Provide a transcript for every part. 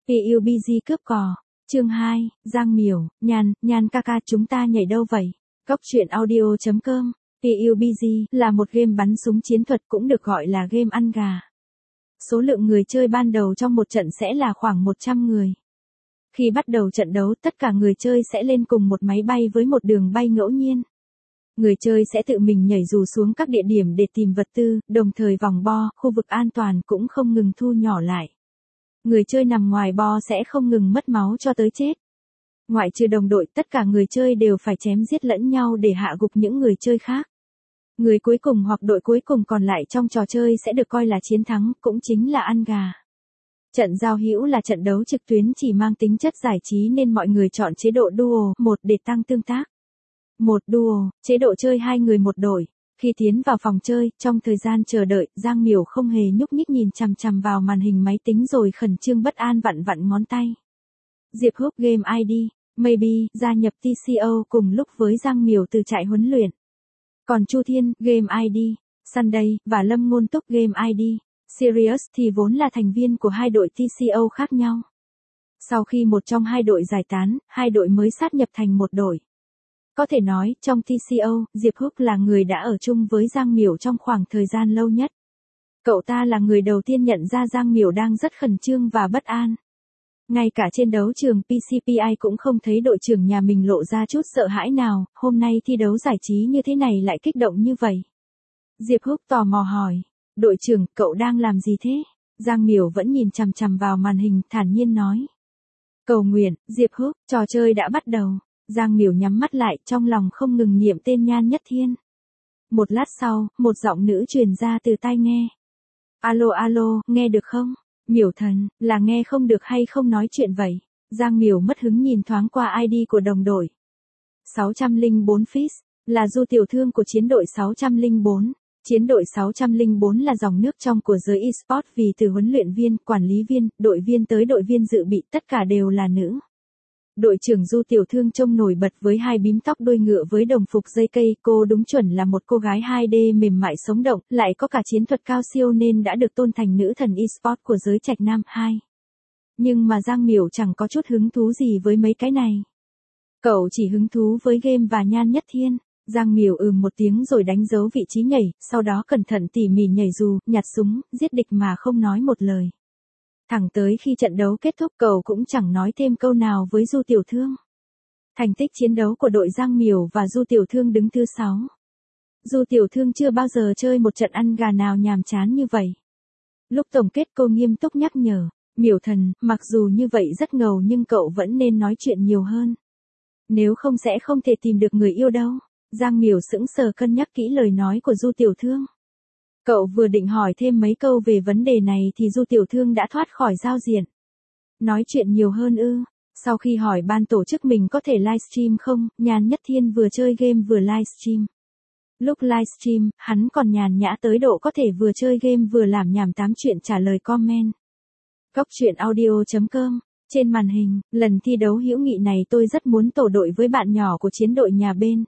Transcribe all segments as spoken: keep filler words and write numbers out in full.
pê u bê giê cướp cò. Chương hai, Giang Miểu, Nhan, Nhan ca ca chúng ta nhảy đâu vậy? Góc truyện audio chấm com. pê u bê giê là một game bắn súng chiến thuật cũng được gọi là game ăn gà. Số lượng người chơi ban đầu trong một trận sẽ là khoảng một trăm người. Khi bắt đầu trận đấu, tất cả người chơi sẽ lên cùng một máy bay với một đường bay ngẫu nhiên. Người chơi sẽ tự mình nhảy dù xuống các địa điểm để tìm vật tư, đồng thời vòng bo, khu vực an toàn cũng không ngừng thu nhỏ lại. Người chơi nằm ngoài bo sẽ không ngừng mất máu cho tới chết. Ngoại trừ đồng đội, tất cả người chơi đều phải chém giết lẫn nhau để hạ gục những người chơi khác. Người cuối cùng hoặc đội cuối cùng còn lại trong trò chơi sẽ được coi là chiến thắng, cũng chính là ăn gà. Trận giao hữu là trận đấu trực tuyến chỉ mang tính chất giải trí nên mọi người chọn chế độ duo một để tăng tương tác. Một duo, chế độ chơi hai người một đội. Khi tiến vào phòng chơi, trong thời gian chờ đợi, Giang Miểu không hề nhúc nhích nhìn chằm chằm vào màn hình máy tính rồi khẩn trương bất an vặn vặn ngón tay. Diệp Húc Game i đê, Maybe, gia nhập tê xê o cùng lúc với Giang Miểu từ trại huấn luyện. Còn Chu Thiên, Game i đê, Sunday, và Lâm Ngôn Túc Game i đê, Sirius thì vốn là thành viên của hai đội tê xê o khác nhau. Sau khi một trong hai đội giải tán, hai đội mới sát nhập thành một đội. Có thể nói, trong tê xê o, Diệp Húc là người đã ở chung với Giang Miểu trong khoảng thời gian lâu nhất. Cậu ta là người đầu tiên nhận ra Giang Miểu đang rất khẩn trương và bất an. Ngay cả trên đấu trường pê xê pê i cũng không thấy đội trưởng nhà mình lộ ra chút sợ hãi nào, hôm nay thi đấu giải trí như thế này lại kích động như vậy. Diệp Húc tò mò hỏi, đội trưởng, cậu đang làm gì thế? Giang Miểu vẫn nhìn chằm chằm vào màn hình, thản nhiên nói. Cầu nguyện, Diệp Húc, trò chơi đã bắt đầu. Giang Miểu nhắm mắt lại, trong lòng không ngừng niệm tên Nhan Nhất Thiên. Một lát sau, một giọng nữ truyền ra từ tai nghe. Alo alo, nghe được không? Miểu thần, là nghe không được hay không nói chuyện vậy? Giang Miểu mất hứng nhìn thoáng qua i đê của đồng đội. sáu không bốn Fizz, là du tiểu thương của chiến đội sáu không bốn. Chiến đội sáu không bốn là dòng nước trong của giới eSports vì từ huấn luyện viên, quản lý viên, đội viên tới đội viên dự bị tất cả đều là nữ. Đội trưởng Du Tiểu Thương trông nổi bật với hai bím tóc đuôi ngựa với đồng phục dây cây, cô đúng chuẩn là một cô gái hai đê mềm mại sống động, lại có cả chiến thuật cao siêu nên đã được tôn thành nữ thần eSports của giới Trạch Nam hai. Nhưng mà Giang Miểu chẳng có chút hứng thú gì với mấy cái này. Cậu chỉ hứng thú với game và Nhan Nhất Thiên. Giang Miểu ừm một tiếng rồi đánh dấu vị trí nhảy, sau đó cẩn thận tỉ mỉ nhảy dù, nhặt súng, giết địch mà không nói một lời. Thẳng tới khi trận đấu kết thúc cậu cũng chẳng nói thêm câu nào với Du Tiểu Thương. Thành tích chiến đấu của đội Giang Miểu và Du Tiểu Thương đứng thứ sáu. Du Tiểu Thương chưa bao giờ chơi một trận ăn gà nào nhàm chán như vậy. Lúc tổng kết cô nghiêm túc nhắc nhở, Miểu thần, mặc dù như vậy rất ngầu nhưng cậu vẫn nên nói chuyện nhiều hơn. Nếu không sẽ không thể tìm được người yêu đâu. Giang Miểu sững sờ cân nhắc kỹ lời nói của Du Tiểu Thương. Cậu vừa định hỏi thêm mấy câu về vấn đề này thì Du Tiểu Thương đã thoát khỏi giao diện. Nói chuyện nhiều hơn ư? Sau khi hỏi ban tổ chức mình có thể livestream không, Nhan Nhất Thiên vừa chơi game vừa livestream. Lúc livestream, hắn còn nhàn nhã tới độ có thể vừa chơi game vừa làm nhảm tám chuyện trả lời comment. Góc truyện audio chấm com. Trên màn hình, lần thi đấu hữu nghị này tôi rất muốn tổ đội với bạn nhỏ của chiến đội nhà bên.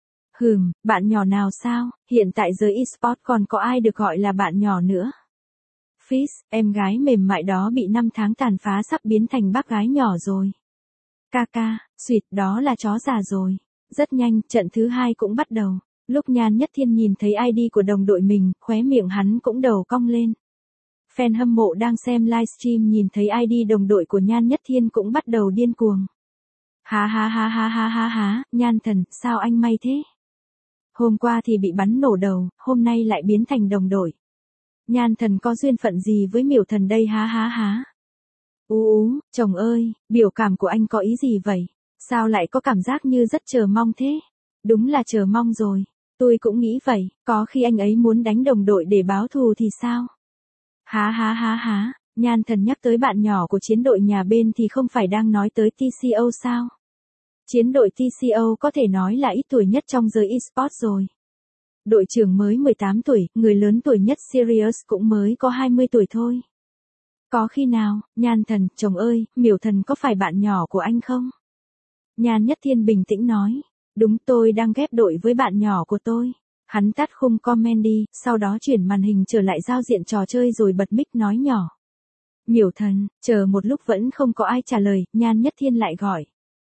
Hừm, bạn nhỏ nào sao, hiện tại giới eSports còn có ai được gọi là bạn nhỏ nữa. Fizz, em gái mềm mại đó bị năm tháng tàn phá sắp biến thành bác gái nhỏ rồi. Kaka, xuyệt đó là chó già rồi. Rất nhanh, trận thứ hai cũng bắt đầu. Lúc Nhan Nhất Thiên nhìn thấy i đê của đồng đội mình, khóe miệng hắn cũng đầu cong lên. Fan hâm mộ đang xem livestream nhìn thấy i đê đồng đội của Nhan Nhất Thiên cũng bắt đầu điên cuồng. Há há há há há há há, Nhan thần, sao anh may thế? Hôm qua thì bị bắn nổ đầu, hôm nay lại biến thành đồng đội. Nhan thần có duyên phận gì với Miểu thần đây há há há. Ú ú, chồng ơi, biểu cảm của anh có ý gì vậy? Sao lại có cảm giác như rất chờ mong thế? Đúng là chờ mong rồi. Tôi cũng nghĩ vậy, có khi anh ấy muốn đánh đồng đội để báo thù thì sao? Há há há há, Nhan thần nhắc tới bạn nhỏ của chiến đội nhà bên thì không phải đang nói tới tê xê o sao? Chiến đội tê xê o có thể nói là ít tuổi nhất trong giới eSports rồi. Đội trưởng mới mười tám tuổi, người lớn tuổi nhất Sirius cũng mới có hai mươi tuổi thôi. Có khi nào, Nhan thần, chồng ơi, Miểu thần có phải bạn nhỏ của anh không? Nhan Nhất Thiên bình tĩnh nói, đúng tôi đang ghép đội với bạn nhỏ của tôi. Hắn tắt khung comment đi, sau đó chuyển màn hình trở lại giao diện trò chơi rồi bật mic nói nhỏ. Miểu Thần, chờ một lúc vẫn không có ai trả lời, Nhan Nhất Thiên lại gọi.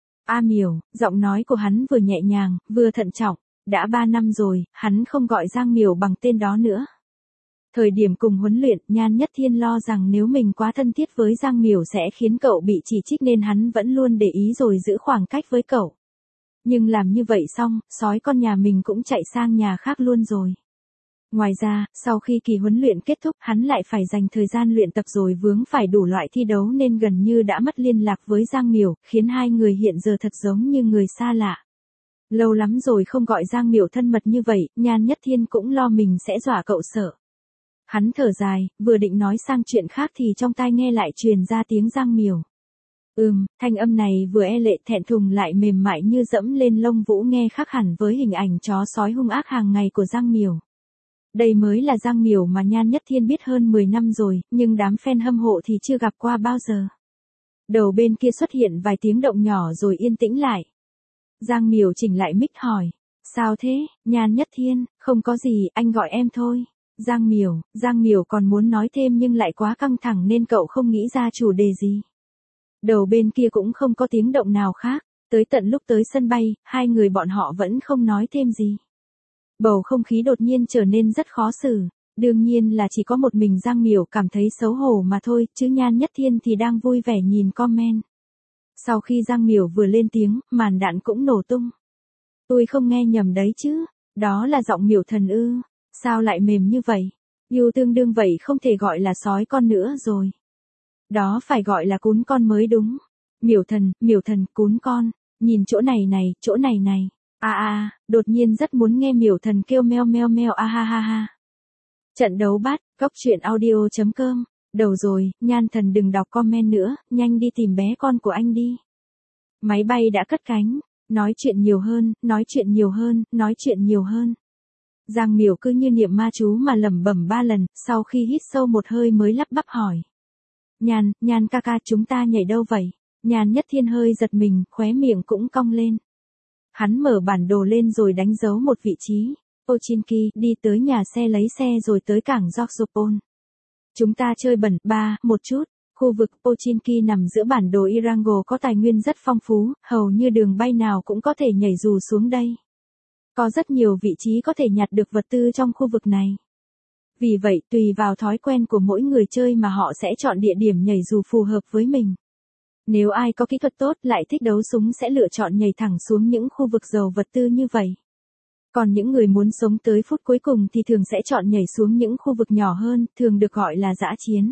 A Miểu, giọng nói của hắn vừa nhẹ nhàng, vừa thận trọng, đã ba năm rồi, hắn không gọi Giang Miểu bằng tên đó nữa. Thời điểm cùng huấn luyện, Nhan Nhất Thiên lo rằng nếu mình quá thân thiết với Giang Miểu sẽ khiến cậu bị chỉ trích nên hắn vẫn luôn để ý rồi giữ khoảng cách với cậu. Nhưng làm như vậy xong, sói con nhà mình cũng chạy sang nhà khác luôn rồi. Ngoài ra, sau khi kỳ huấn luyện kết thúc, hắn lại phải dành thời gian luyện tập rồi vướng phải đủ loại thi đấu nên gần như đã mất liên lạc với Giang Miểu, khiến hai người hiện giờ thật giống như người xa lạ. Lâu lắm rồi không gọi Giang Miểu thân mật như vậy, Nhan Nhất Thiên cũng lo mình sẽ dọa cậu sợ. Hắn thở dài, vừa định nói sang chuyện khác thì trong tai nghe lại truyền ra tiếng Giang Miểu. Ừm, thanh âm này vừa e lệ thẹn thùng lại mềm mại như dẫm lên lông vũ nghe khác hẳn với hình ảnh chó sói hung ác hàng ngày của Giang Miểu. Đây mới là Giang Miểu mà Nhan Nhất Thiên biết hơn mười năm rồi, nhưng đám fan hâm mộ thì chưa gặp qua bao giờ. Đầu bên kia xuất hiện vài tiếng động nhỏ rồi yên tĩnh lại. Giang Miểu chỉnh lại mic hỏi. Sao thế, Nhan Nhất Thiên, không có gì, anh gọi em thôi. Giang Miểu, Giang Miểu còn muốn nói thêm nhưng lại quá căng thẳng nên cậu không nghĩ ra chủ đề gì. Đầu bên kia cũng không có tiếng động nào khác, tới tận lúc tới sân bay, hai người bọn họ vẫn không nói thêm gì. Bầu không khí đột nhiên trở nên rất khó xử, đương nhiên là chỉ có một mình Giang Miểu cảm thấy xấu hổ mà thôi, chứ Nhan Nhất Thiên thì đang vui vẻ nhìn comment. Sau khi Giang Miểu vừa lên tiếng, màn đạn cũng nổ tung. Tôi không nghe nhầm đấy chứ, đó là giọng Miểu Thần ư, sao lại mềm như vậy, yêu tương đương vậy không thể gọi là sói con nữa rồi. Đó phải gọi là cún con mới đúng. Miểu Thần, Miểu Thần, cún con, nhìn chỗ này này, chỗ này này. À à, đột nhiên rất muốn nghe Miểu Thần kêu meo meo meo a ha ha ha. Trận đấu bát, góc truyện audio chấm com. Đầu rồi, Nhan Thần đừng đọc comment nữa, nhanh đi tìm bé con của anh đi. Máy bay đã cất cánh, nói chuyện nhiều hơn, nói chuyện nhiều hơn, nói chuyện nhiều hơn. Giang Miểu cứ như niệm ma chú mà lẩm bẩm ba lần, sau khi hít sâu một hơi mới lắp bắp hỏi. Nhan, Nhan ca ca chúng ta nhảy đâu vậy? Nhan Nhất Thiên hơi giật mình, khóe miệng cũng cong lên. Hắn mở bản đồ lên rồi đánh dấu một vị trí. Pochinki, đi tới nhà xe lấy xe rồi tới cảng Georgopol. Chúng ta chơi bẩn, ba, một chút. Khu vực Pochinki nằm giữa bản đồ Irango có tài nguyên rất phong phú, hầu như đường bay nào cũng có thể nhảy dù xuống đây. Có rất nhiều vị trí có thể nhặt được vật tư trong khu vực này. Vì vậy, tùy vào thói quen của mỗi người chơi mà họ sẽ chọn địa điểm nhảy dù phù hợp với mình. Nếu ai có kỹ thuật tốt lại thích đấu súng sẽ lựa chọn nhảy thẳng xuống những khu vực giàu vật tư như vậy. Còn những người muốn sống tới phút cuối cùng thì thường sẽ chọn nhảy xuống những khu vực nhỏ hơn, thường được gọi là dã chiến.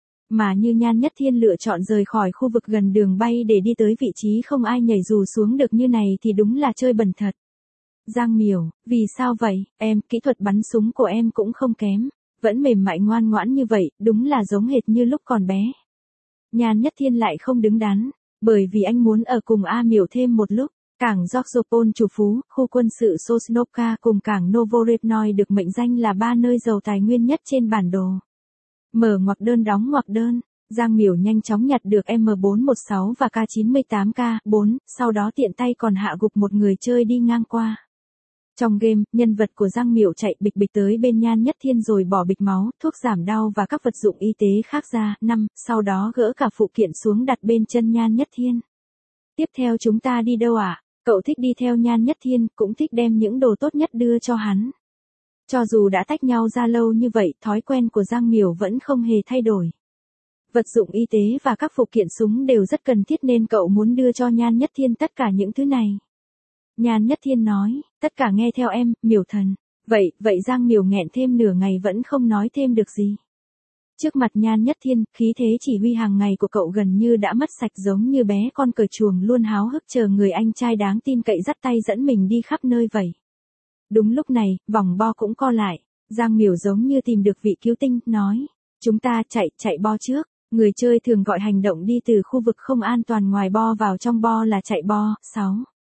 Mà như Nhan Nhất Thiên lựa chọn rời khỏi khu vực gần đường bay để đi tới vị trí không ai nhảy dù xuống được như này thì đúng là chơi bẩn thật. Giang Miểu, vì sao vậy, em, kỹ thuật bắn súng của em cũng không kém, vẫn mềm mại ngoan ngoãn như vậy, đúng là giống hệt như lúc còn bé. Nhan Nhất Thiên lại không đứng đắn, bởi vì anh muốn ở cùng A Miểu thêm một lúc. Cảng Georgopol chủ phú, khu quân sự Sosnovka cùng cảng Novorevnoy được mệnh danh là ba nơi giàu tài nguyên nhất trên bản đồ. Mở ngoặc đơn đóng ngoặc đơn, Giang Miểu nhanh chóng nhặt được M bốn một sáu và K chín tám K bốn, sau đó tiện tay còn hạ gục một người chơi đi ngang qua. Trong game, nhân vật của Giang Miểu chạy bịch bịch tới bên Nhan Nhất Thiên rồi bỏ bịch máu, thuốc giảm đau và các vật dụng y tế khác ra, năm, sau đó gỡ cả phụ kiện xuống đặt bên chân Nhan Nhất Thiên. Tiếp theo chúng ta đi đâu ạ? À? Cậu thích đi theo Nhan Nhất Thiên, cũng thích đem những đồ tốt nhất đưa cho hắn. Cho dù đã tách nhau ra lâu như vậy, thói quen của Giang Miểu vẫn không hề thay đổi. Vật dụng y tế và các phụ kiện súng đều rất cần thiết nên cậu muốn đưa cho Nhan Nhất Thiên tất cả những thứ này. Nhan Nhất Thiên nói, tất cả nghe theo em, Miểu Thần. Vậy, vậy Giang Miểu nghẹn thêm nửa ngày vẫn không nói thêm được gì. Trước mặt Nhan Nhất Thiên, khí thế chỉ huy hàng ngày của cậu gần như đã mất sạch giống như bé con cởi chuồng luôn háo hức chờ người anh trai đáng tin cậy dắt tay dẫn mình đi khắp nơi vậy. Đúng lúc này, vòng bo cũng co lại, Giang Miểu giống như tìm được vị cứu tinh, nói, chúng ta chạy, chạy bo trước, người chơi thường gọi hành động đi từ khu vực không an toàn ngoài bo vào trong bo là chạy bo, sáu.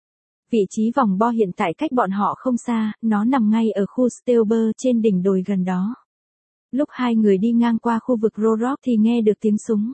Vị trí vòng bo hiện tại cách bọn họ không xa, nó nằm ngay ở khu Stelber trên đỉnh đồi gần đó. Lúc hai người đi ngang qua khu vực Rorok thì nghe được tiếng súng.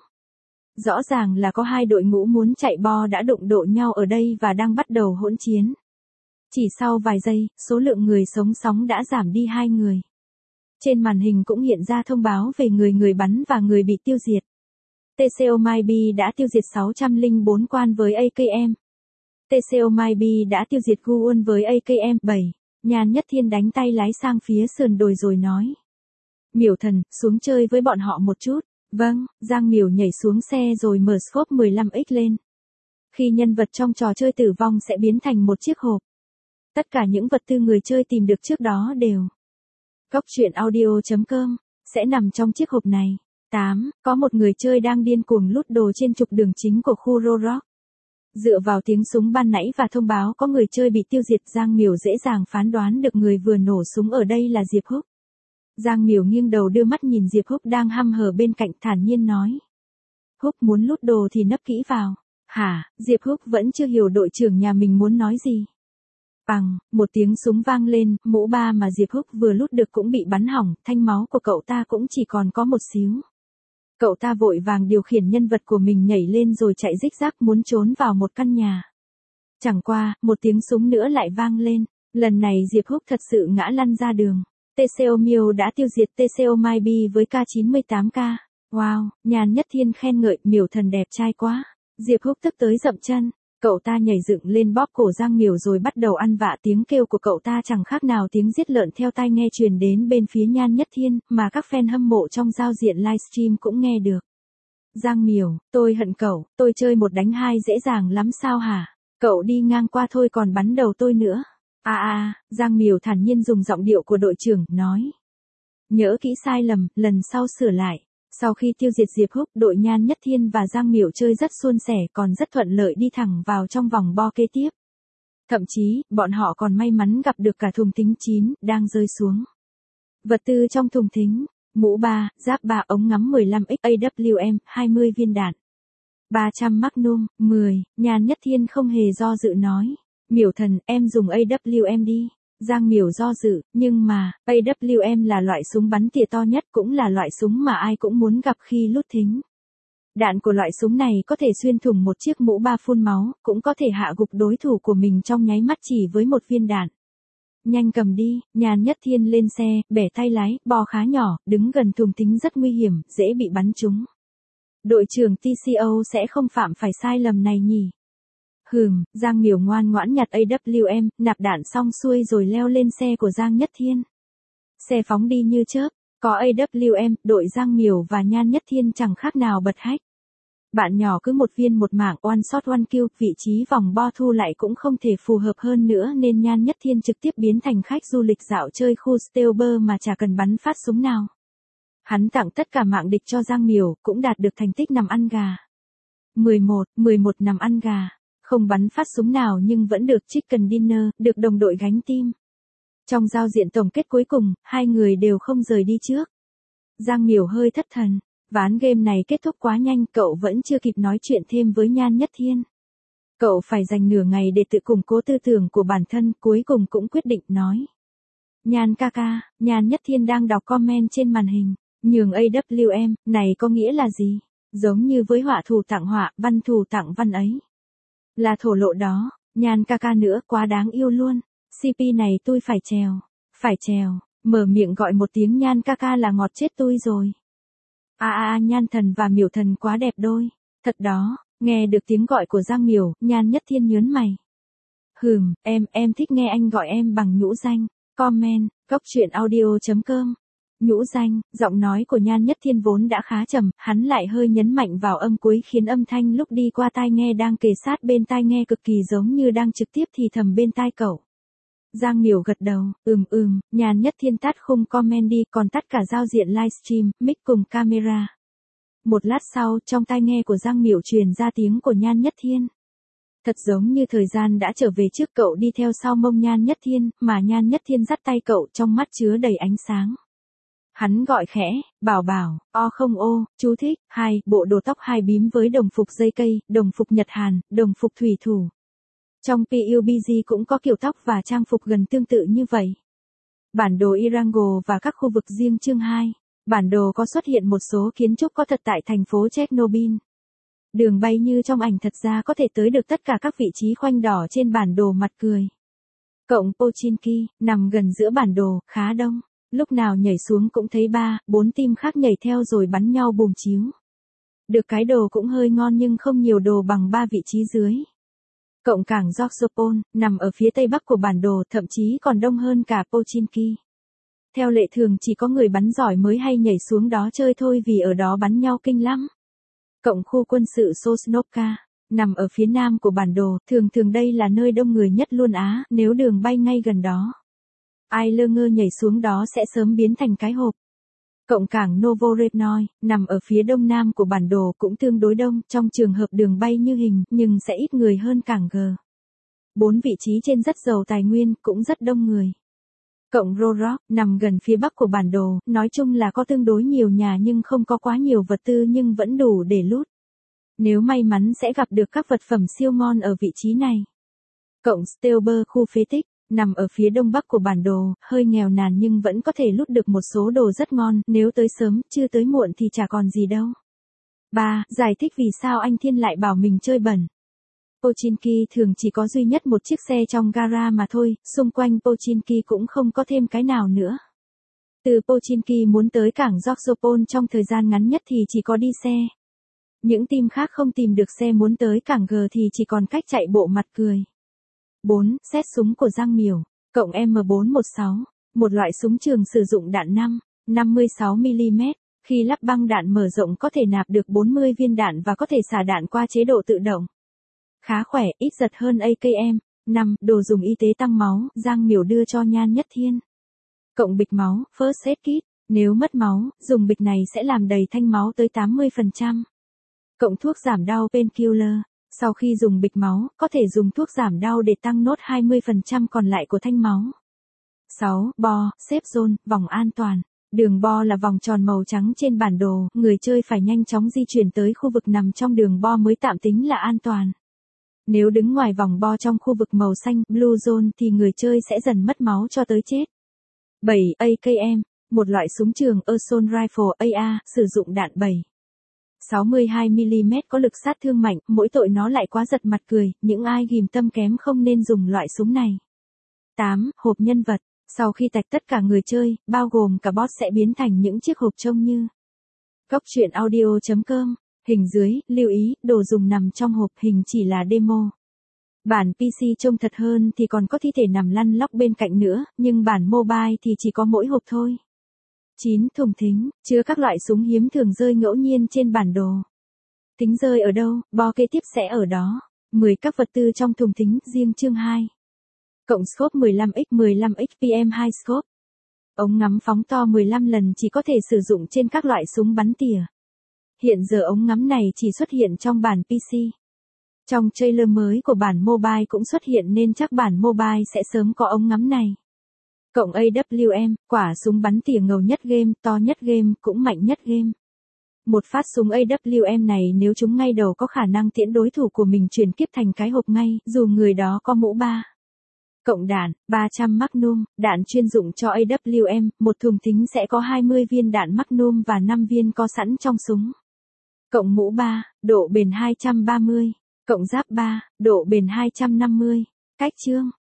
Rõ ràng là có hai đội ngũ muốn chạy bo đã đụng độ nhau ở đây và đang bắt đầu hỗn chiến. Chỉ sau vài giây, số lượng người sống sót đã giảm đi hai người. Trên màn hình cũng hiện ra thông báo về người người bắn và người bị tiêu diệt. tê xê ô Maybe đã tiêu diệt sáu trăm lẻ bốn quan với a ca em. tê xê ô Maybe đã tiêu diệt Guwon với a ca em. bảy. Nhan Nhất Thiên đánh tay lái sang phía sườn đồi rồi nói. Miểu thần, xuống chơi với bọn họ một chút. Vâng, Giang Miểu nhảy xuống xe rồi mở scope mười lăm x lên. Khi nhân vật trong trò chơi tử vong sẽ biến thành một chiếc hộp. Tất cả những vật tư người chơi tìm được trước đó đều. Cốc truyện audio chấm com sẽ nằm trong chiếc hộp này. tám. Có một người chơi đang điên cuồng lút đồ trên trục đường chính của khu Roblox. Dựa vào tiếng súng ban nãy và thông báo có người chơi bị tiêu diệt, Giang Miểu dễ dàng phán đoán được người vừa nổ súng ở đây là Diệp Húc. Giang Miểu nghiêng đầu đưa mắt nhìn Diệp Húc đang hăm hở bên cạnh, thản nhiên nói. Húc muốn lút đồ thì nấp kỹ vào. Hả? Diệp Húc vẫn chưa hiểu đội trưởng nhà mình muốn nói gì. Bằng, một tiếng súng vang lên, mũ ba mà Diệp Húc vừa lút được cũng bị bắn hỏng, thanh máu của cậu ta cũng chỉ còn có một xíu. Cậu ta vội vàng điều khiển nhân vật của mình nhảy lên rồi chạy rích rác muốn trốn vào một căn nhà. Chẳng qua, một tiếng súng nữa lại vang lên, lần này Diệp Húc thật sự ngã lăn ra đường. tê xê ô Miêu đã tiêu diệt tê xê ô Maybe với K chín mươi tám K. Wow, Nhan Nhất Thiên khen ngợi, Miểu thần đẹp trai quá. Diệp Húc tức tới dậm chân. Cậu ta nhảy dựng lên bóp cổ Giang Miểu rồi bắt đầu ăn vạ, tiếng kêu của cậu ta chẳng khác nào tiếng giết lợn theo tai nghe truyền đến bên phía Nhan Nhất Thiên, mà các fan hâm mộ trong giao diện livestream cũng nghe được. Giang Miểu, tôi hận cậu, tôi chơi một đánh hai dễ dàng lắm sao hả? Cậu đi ngang qua thôi còn bắn đầu tôi nữa. À à, Giang Miểu thản nhiên dùng giọng điệu của đội trưởng, nói. Nhớ kỹ sai lầm, lần sau sửa lại. Sau khi tiêu diệt Diệp Húc, đội Nhan Nhất Thiên và Giang Miểu chơi rất suôn sẻ, còn rất thuận lợi đi thẳng vào trong vòng bo kế tiếp. Thậm chí, bọn họ còn may mắn gặp được cả thùng thính chín, đang rơi xuống. Vật tư trong thùng thính, mũ ba, giáp ba, ống ngắm mười lăm x a vê em, hai mươi viên đạn. ba trăm Magnum, mười, Nhan Nhất Thiên không hề do dự nói. Miểu thần, em dùng a vê em đi. Giang Miểu do dự, nhưng mà, a vê em là loại súng bắn tỉa to nhất, cũng là loại súng mà ai cũng muốn gặp khi lút thính. Đạn của loại súng này có thể xuyên thủng một chiếc mũ ba phun máu, cũng có thể hạ gục đối thủ của mình trong nháy mắt chỉ với một viên đạn. Nhanh cầm đi, Nhan Nhất Thiên lên xe, bẻ tay lái, bo khá nhỏ, đứng gần thùng thính rất nguy hiểm, dễ bị bắn trúng. Đội trưởng tê xê ô sẽ không phạm phải sai lầm này nhỉ? Hừm, Giang Miểu ngoan ngoãn nhặt a vê em, nạp đạn xong xuôi rồi leo lên xe của Giang Nhất Thiên. Xe phóng đi như chớp, có a vê em, đội Giang Miểu và Nhan Nhất Thiên chẳng khác nào bật hách. Bạn nhỏ cứ một viên một mảng, one shot one kill, vị trí vòng bo thu lại cũng không thể phù hợp hơn nữa nên Nhan Nhất Thiên trực tiếp biến thành khách du lịch dạo chơi khu Steelber mà chả cần bắn phát súng nào. Hắn tặng tất cả mạng địch cho Giang Miểu, cũng đạt được thành tích nằm ăn gà. mười một, mười một nằm ăn gà. Không bắn phát súng nào nhưng vẫn được chicken dinner, được đồng đội gánh team. Trong giao diện tổng kết cuối cùng, hai người đều không rời đi trước. Giang Miểu hơi thất thần. Ván game này kết thúc quá nhanh, cậu vẫn chưa kịp nói chuyện thêm với Nhan Nhất Thiên. Cậu phải dành nửa ngày để tự củng cố tư tưởng của bản thân, cuối cùng cũng quyết định nói. Nhan ca ca, Nhan Nhất Thiên đang đọc comment trên màn hình. Nhường a vê em, này có nghĩa là gì? Giống như với họa thủ tặng họa, văn thủ tặng văn ấy. Là thổ lộ đó, Nhan ca ca nữa, quá đáng yêu luôn. xê pê này tôi phải trèo, phải trèo, mở miệng gọi một tiếng Nhan ca ca là ngọt chết tôi rồi. À à Nhan thần và Miểu thần quá đẹp đôi. Thật đó, nghe được tiếng gọi của Giang Miểu, Nhan Nhất Thiên nhớn mày. Hừm, em, em thích nghe anh gọi em bằng nhũ danh. Comment, cốc truyện audio chấm com. Nhũ danh, giọng nói của Nhan Nhất Thiên vốn đã khá trầm, hắn lại hơi nhấn mạnh vào âm cuối khiến âm thanh lúc đi qua tai nghe đang kề sát bên tai nghe cực kỳ giống như đang trực tiếp thì thầm bên tai cậu. Giang Miểu gật đầu, ừm ừm, Nhan Nhất Thiên tắt khung comment đi, còn tắt cả giao diện livestream, mic cùng camera. Một lát sau, trong tai nghe của Giang Miểu truyền ra tiếng của Nhan Nhất Thiên. Thật giống như thời gian đã trở về trước, cậu đi theo sau mông Nhan Nhất Thiên, mà Nhan Nhất Thiên dắt tay cậu, trong mắt chứa đầy ánh sáng. Hắn gọi khẽ, bảo bảo, o không ô, chú thích, hai, bộ đồ tóc hai bím với đồng phục dây cây, đồng phục Nhật Hàn, đồng phục thủy thủ. Trong pê u bê giê cũng có kiểu tóc và trang phục gần tương tự như vậy. Bản đồ Irango và các khu vực riêng chương hai. Bản đồ có xuất hiện một số kiến trúc có thật tại thành phố Chernobyl. Đường bay như trong ảnh thật ra có thể tới được tất cả các vị trí khoanh đỏ trên bản đồ mặt cười. Cộng Pochinki, nằm gần giữa bản đồ, khá đông. Lúc nào nhảy xuống cũng thấy ba, bốn team khác nhảy theo rồi bắn nhau bùm chiếu. Được cái đồ cũng hơi ngon nhưng không nhiều đồ bằng ba vị trí dưới. Cộng cảng Georgopol, nằm ở phía tây bắc của bản đồ, thậm chí còn đông hơn cả Pochinki. Theo lệ thường chỉ có người bắn giỏi mới hay nhảy xuống đó chơi thôi vì ở đó bắn nhau kinh lắm. Cộng khu quân sự Sosnovka, nằm ở phía nam của bản đồ, thường thường đây là nơi đông người nhất luôn Á, nếu đường bay ngay gần đó. Ai lơ ngơ nhảy xuống đó sẽ sớm biến thành cái hộp. Cộng cảng Novorevnoy, nằm ở phía đông nam của bản đồ cũng tương đối đông, trong trường hợp đường bay như hình, nhưng sẽ ít người hơn cảng G. Bốn vị trí trên rất giàu tài nguyên, cũng rất đông người. Cộng Rorok, nằm gần phía bắc của bản đồ, nói chung là có tương đối nhiều nhà nhưng không có quá nhiều vật tư nhưng vẫn đủ để lút. Nếu may mắn sẽ gặp được các vật phẩm siêu ngon ở vị trí này. Cộng Stelber khu phế tích, nằm ở phía đông bắc của bản đồ, hơi nghèo nàn nhưng vẫn có thể lút được một số đồ rất ngon, nếu tới sớm, chưa tới muộn thì chả còn gì đâu. ba. Giải thích vì sao anh Thiên lại bảo mình chơi bẩn. Pochinki thường chỉ có duy nhất một chiếc xe trong gara mà thôi, xung quanh Pochinki cũng không có thêm cái nào nữa. Từ Pochinki muốn tới cảng Georgopol trong thời gian ngắn nhất thì chỉ có đi xe. Những team khác không tìm được xe muốn tới cảng G thì chỉ còn cách chạy bộ mặt cười. bốn. Xét súng của Giang Miểu, cộng M bốn một sáu, một loại súng trường sử dụng đạn năm, năm mươi sáu mi li mét, khi lắp băng đạn mở rộng có thể nạp được bốn mươi viên đạn và có thể xả đạn qua chế độ tự động. Khá khỏe, ít giật hơn a ca em. năm. Đồ dùng y tế tăng máu, Giang Miểu đưa cho Nhan Nhất Thiên. Cộng bịch máu, First Aid Kit, nếu mất máu, dùng bịch này sẽ làm đầy thanh máu tới tám mươi phần trăm. Cộng thuốc giảm đau Painkiller, sau khi dùng bịch máu, có thể dùng thuốc giảm đau để tăng nốt hai mươi phần trăm còn lại của thanh máu. sáu. Bo, Safe Zone, vòng an toàn. Đường bo là vòng tròn màu trắng trên bản đồ, người chơi phải nhanh chóng di chuyển tới khu vực nằm trong đường bo mới tạm tính là an toàn. Nếu đứng ngoài vòng bo trong khu vực màu xanh, Blue Zone thì người chơi sẽ dần mất máu cho tới chết. bảy. a ca em, một loại súng trường Assault Rifle a a, sử dụng đạn bảy. sáu mươi hai mi li mét có lực sát thương mạnh, mỗi tội nó lại quá giật mặt cười, những ai ghim tâm kém không nên dùng loại súng này. tám. Hộp nhân vật, sau khi tạch tất cả người chơi, bao gồm cả bot sẽ biến thành những chiếc hộp trông như. Góc truyện audio chấm com, hình dưới, lưu ý, đồ dùng nằm trong hộp, hình chỉ là demo. Bản pê xê trông thật hơn thì còn có thi thể nằm lăn lóc bên cạnh nữa, nhưng bản mobile thì chỉ có mỗi hộp thôi. chín. Thùng thính, chứa các loại súng hiếm thường rơi ngẫu nhiên trên bản đồ. Thính rơi ở đâu, bo kế tiếp sẽ ở đó. mười. Các vật tư trong thùng thính, riêng chương hai. Cộng scope mười lăm x mười lăm x pê em hai scope. Ống ngắm phóng to mười lăm lần chỉ có thể sử dụng trên các loại súng bắn tỉa. Hiện giờ ống ngắm này chỉ xuất hiện trong bản pê xê. Trong trailer mới của bản mobile cũng xuất hiện nên chắc bản mobile sẽ sớm có ống ngắm này. Cộng a vê em, quả súng bắn tỉa ngầu nhất game, to nhất game, cũng mạnh nhất game. Một phát súng a vê em này nếu trúng ngay đầu có khả năng tiễn đối thủ của mình chuyển kiếp thành cái hộp ngay, dù người đó có mũ ba. Cộng đạn, ba trăm Magnum, đạn chuyên dụng cho a vê em, một thùng thính sẽ có hai mươi viên đạn Magnum và năm viên có sẵn trong súng. Cộng mũ ba, độ bền hai trăm ba mươi. Cộng giáp ba, độ bền hai trăm năm mươi. Cách chương.